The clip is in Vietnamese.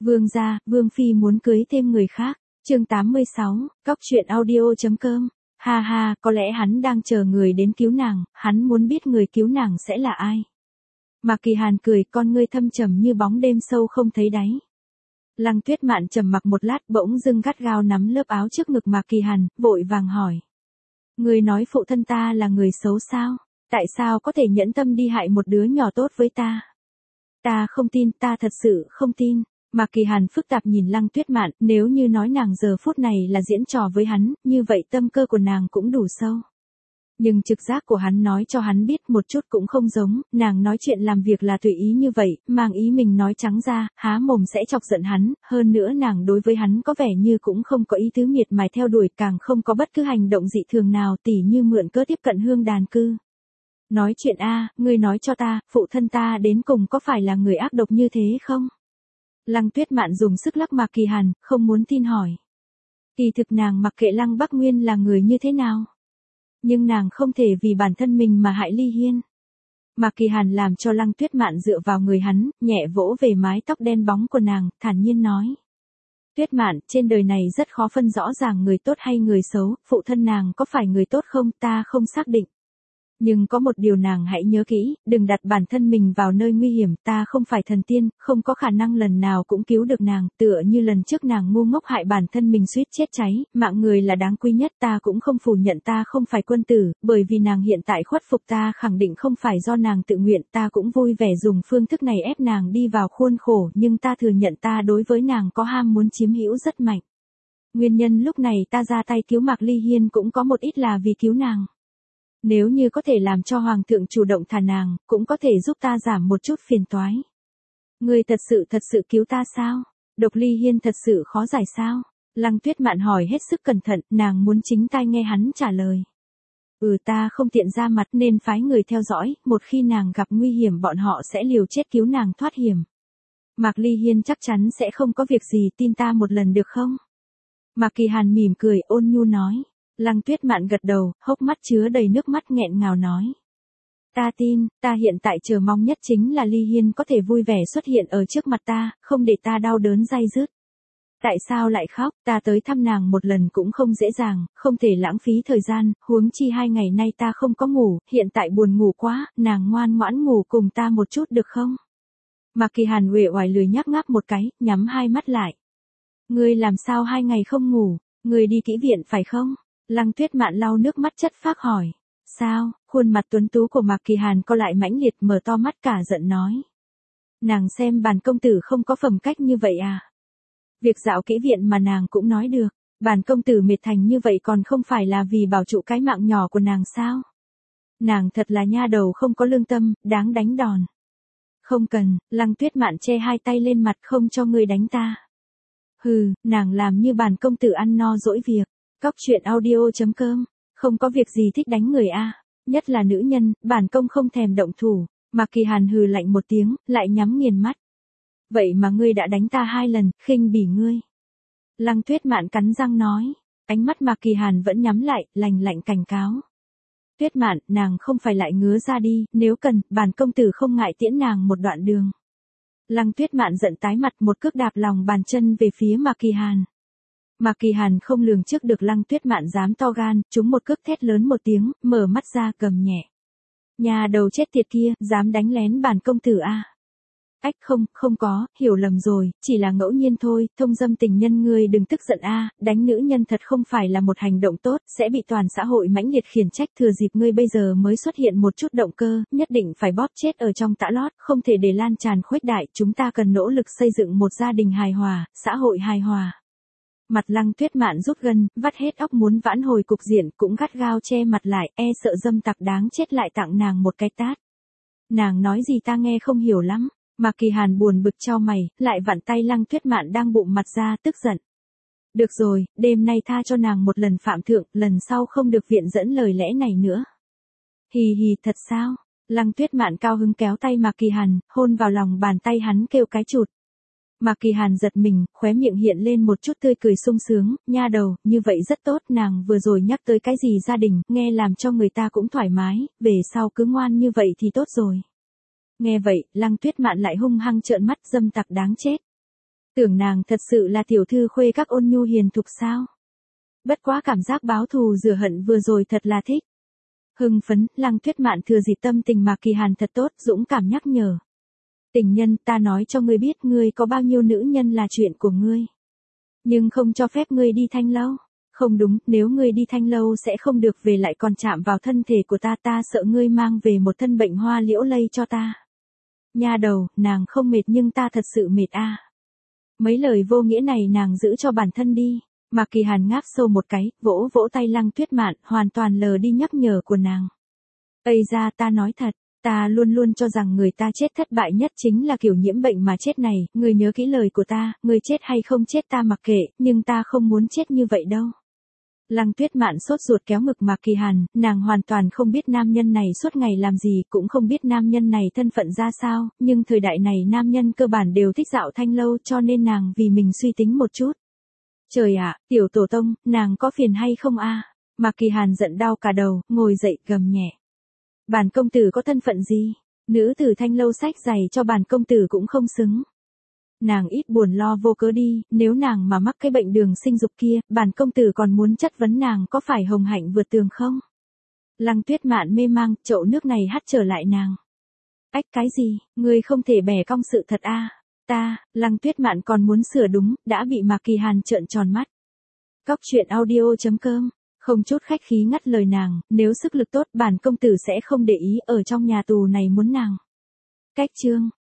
Vương gia, Vương phi muốn cưới thêm người khác. Chương 86, Cóc truyện audio.com. Ha ha, có lẽ hắn đang chờ người đến cứu nàng, hắn muốn biết người cứu nàng sẽ là ai. Mạc Kỳ Hàn cười, con ngươi thâm trầm như bóng đêm sâu không thấy đáy. Lăng Tuyết Mạn trầm mặc một lát, bỗng dưng gắt gao nắm lớp áo trước ngực Mạc Kỳ Hàn, vội vàng hỏi: Người nói phụ thân ta là người xấu sao? Tại sao có thể nhẫn tâm đi hại một đứa nhỏ tốt với ta? Ta không tin, ta thật sự không tin. Mạc Kỳ Hàn phức tạp nhìn Lăng Tuyết Mạn, nếu như nói nàng giờ phút này là diễn trò với hắn, như vậy tâm cơ của nàng cũng đủ sâu. Nhưng trực giác của hắn nói cho hắn biết một chút cũng không giống, nàng nói chuyện làm việc là tùy ý như vậy, mang ý mình nói trắng ra, há mồm sẽ chọc giận hắn, hơn nữa nàng đối với hắn có vẻ như cũng không có ý tứ miệt mài theo đuổi, càng không có bất cứ hành động dị thường nào, tỉ như mượn cớ tiếp cận Hương Đàn Cư. Nói chuyện a, ngươi nói cho ta, phụ thân ta đến cùng có phải là người ác độc như thế không? Lăng Tuyết Mạn dùng sức lắc Mạc Kỳ Hàn, không muốn tin hỏi. Kỳ thực nàng mặc kệ Lăng Bắc Nguyên là người như thế nào. Nhưng nàng không thể vì bản thân mình mà hại Ly Hiên. Mạc Kỳ Hàn làm cho Lăng Tuyết Mạn dựa vào người hắn, nhẹ vỗ về mái tóc đen bóng của nàng, thản nhiên nói. Tuyết Mạn, trên đời này rất khó phân rõ ràng người tốt hay người xấu, phụ thân nàng có phải người tốt không, ta không xác định. Nhưng có một điều nàng hãy nhớ kỹ, đừng đặt bản thân mình vào nơi nguy hiểm, ta không phải thần tiên, không có khả năng lần nào cũng cứu được nàng, tựa như lần trước nàng ngu ngốc hại bản thân mình suýt chết cháy, mạng người là đáng quý nhất, ta cũng không phủ nhận ta không phải quân tử, bởi vì nàng hiện tại khuất phục ta khẳng định không phải do nàng tự nguyện, ta cũng vui vẻ dùng phương thức này ép nàng đi vào khuôn khổ, nhưng ta thừa nhận ta đối với nàng có ham muốn chiếm hữu rất mạnh. Nguyên nhân lúc này ta ra tay cứu Mạc Ly Hiên cũng có một ít là vì cứu nàng. Nếu như có thể làm cho Hoàng thượng chủ động thả nàng, cũng có thể giúp ta giảm một chút phiền toái. Ngươi thật sự cứu ta sao? Độc Ly Hiên thật sự khó giải sao? Lăng Tuyết Mạn hỏi hết sức cẩn thận, nàng muốn chính tai nghe hắn trả lời. Ta không tiện ra mặt nên phái người theo dõi, một khi nàng gặp nguy hiểm bọn họ sẽ liều chết cứu nàng thoát hiểm. Mạc Ly Hiên chắc chắn sẽ không có việc gì, tin ta một lần được không? Mạc Kỳ Hàn mỉm cười, ôn nhu nói. Lăng Tuyết Mạn gật đầu, hốc mắt chứa đầy nước mắt nghẹn ngào nói. Ta tin, ta hiện tại chờ mong nhất chính là Ly Hiên có thể vui vẻ xuất hiện ở trước mặt ta, không để ta đau đớn day dứt. Tại sao lại khóc, ta tới thăm nàng một lần cũng không dễ dàng, không thể lãng phí thời gian, huống chi 2 ngày nay ta không có ngủ, hiện tại buồn ngủ quá, nàng ngoan ngoãn ngủ cùng ta một chút được không? Mạc Kỳ Hàn uể oải lười nhác ngáp một cái, nhắm hai mắt lại. Ngươi làm sao 2 ngày không ngủ, ngươi đi kỹ viện phải không? Lăng Tuyết Mạn lau nước mắt chất phác hỏi. Sao? Khuôn mặt tuấn tú của Mạc Kỳ Hàn co lại mãnh liệt, mở to mắt cả giận nói. Nàng xem bản công tử không có phẩm cách như vậy à? Việc dạo kỹ viện mà nàng cũng nói được, bản công tử mệt thành như vậy còn không phải là vì bảo trụ cái mạng nhỏ của nàng sao? Nàng thật là nha đầu không có lương tâm, đáng đánh đòn. Không cần, Lăng Tuyết Mạn che hai tay lên mặt, không cho ngươi đánh ta. Hừ, nàng làm như bản công tử ăn no dỗi việc. Cóc truyện audio.com, không có việc gì thích đánh người a, nhất là nữ nhân, bản công không thèm động thủ. Mạc Kỳ Hàn hừ lạnh một tiếng, lại nhắm nghiền mắt. Vậy mà ngươi đã đánh ta 2 lần, khinh bỉ ngươi. Lăng Tuyết Mạn cắn răng nói, ánh mắt Mạc Kỳ Hàn vẫn nhắm lại, lạnh lạnh cảnh cáo. Tuyết Mạn, nàng không phải lại ngứa ra đi, nếu cần, bản công tử không ngại tiễn nàng một đoạn đường. Lăng Tuyết Mạn giận tái mặt, một cước đạp lòng bàn chân về phía Mạc Kỳ Hàn. Mạc Kỳ Hàn không lường trước được Lăng Tuyết Mạn dám to gan, trúng một cước thét lớn một tiếng, mở mắt ra gầm nhẹ. Nhà đầu chết tiệt kia, dám đánh lén bản công tử a? Ách không có, hiểu lầm rồi, chỉ là ngẫu nhiên thôi, thông dâm tình nhân ngươi đừng tức giận a, đánh nữ nhân thật không phải là một hành động tốt, sẽ bị toàn xã hội mãnh liệt khiển trách, thừa dịp ngươi bây giờ mới xuất hiện một chút động cơ, nhất định phải bóp chết ở trong tã lót, không thể để lan tràn khuếch đại, chúng ta cần nỗ lực xây dựng một gia đình hài hòa, xã hội hài hòa. Mặt Lăng Tuyết Mạn rút gân, vắt hết óc muốn vãn hồi cục diện, cũng gắt gao che mặt lại, e sợ dâm tặc đáng chết lại tặng nàng một cái tát. Nàng nói gì ta nghe không hiểu lắm. Mạc Kỳ Hàn buồn bực chau mày, lại vặn tay Lăng Tuyết Mạn đang bụng mặt ra, tức giận. Được rồi, đêm nay tha cho nàng một lần phạm thượng, lần sau không được viện dẫn lời lẽ này nữa. Hì hì, thật sao? Lăng Tuyết Mạn cao hứng kéo tay Mạc Kỳ Hàn, hôn vào lòng bàn tay hắn kêu cái chụt. Mạc Kỳ Hàn giật mình, khóe miệng hiện lên một chút tươi cười sung sướng, nha đầu, như vậy rất tốt, nàng vừa rồi nhắc tới cái gì gia đình, nghe làm cho người ta cũng thoải mái, về sau cứ ngoan như vậy thì tốt rồi. Nghe vậy, Lăng Tuyết Mạn lại hung hăng trợn mắt, dâm tặc đáng chết. Tưởng nàng thật sự là tiểu thư khuê các ôn nhu hiền thục sao? Bất quá cảm giác báo thù rửa hận vừa rồi thật là thích. Hưng phấn, Lăng Tuyết Mạn thừa dịp tâm tình Mạc Kỳ Hàn thật tốt, dũng cảm nhắc nhở. Tình nhân, ta nói cho ngươi biết ngươi có bao nhiêu nữ nhân là chuyện của ngươi. Nhưng không cho phép ngươi đi Thanh Lâu. Không đúng, nếu ngươi đi Thanh Lâu sẽ không được về lại còn chạm vào thân thể của ta, ta sợ ngươi mang về một thân bệnh hoa liễu lây cho ta. Nha đầu, nàng không mệt nhưng ta thật sự mệt a. Mấy lời vô nghĩa này nàng giữ cho bản thân đi. Mạc Kỳ Hàn ngáp sâu một cái, vỗ vỗ tay Lăng Tuyết Mạn, hoàn toàn lờ đi nhắc nhở của nàng. Ây ra, ta nói thật, ta luôn luôn cho rằng người ta chết thất bại nhất chính là kiểu nhiễm bệnh mà chết này, người nhớ kỹ lời của ta, người chết hay không chết ta mặc kệ, nhưng ta không muốn chết như vậy đâu. Lăng Tuyết Mạn sốt ruột kéo ngực Mạc Kỳ Hàn, nàng hoàn toàn không biết nam nhân này suốt ngày làm gì, cũng không biết nam nhân này thân phận ra sao, nhưng thời đại này nam nhân cơ bản đều thích dạo Thanh Lâu cho nên nàng vì mình suy tính một chút. Trời ạ, tiểu tổ tông, nàng có phiền hay không a? Mạc Kỳ Hàn giận đau cả đầu, ngồi dậy gầm nhẹ. Bản công tử có thân phận gì? Nữ tử Thanh Lâu sách giày cho bản công tử cũng không xứng. Nàng ít buồn lo vô cớ đi, nếu nàng mà mắc cái bệnh đường sinh dục kia, bản công tử còn muốn chất vấn nàng có phải hồng hạnh vượt tường không? Lăng Tuyết Mạn mê mang, chậu nước này hắt trở lại nàng. Ách cái gì, ngươi không thể bẻ cong sự thật a? Ta, Lăng Tuyết Mạn còn muốn sửa đúng, đã bị Mạc Kỳ Hàn trợn tròn mắt. Cóc truyện audio.com, không chút khách khí ngắt lời nàng, nếu sức lực tốt bản công tử sẽ không để ý ở trong nhà tù này muốn nàng. Cách chương.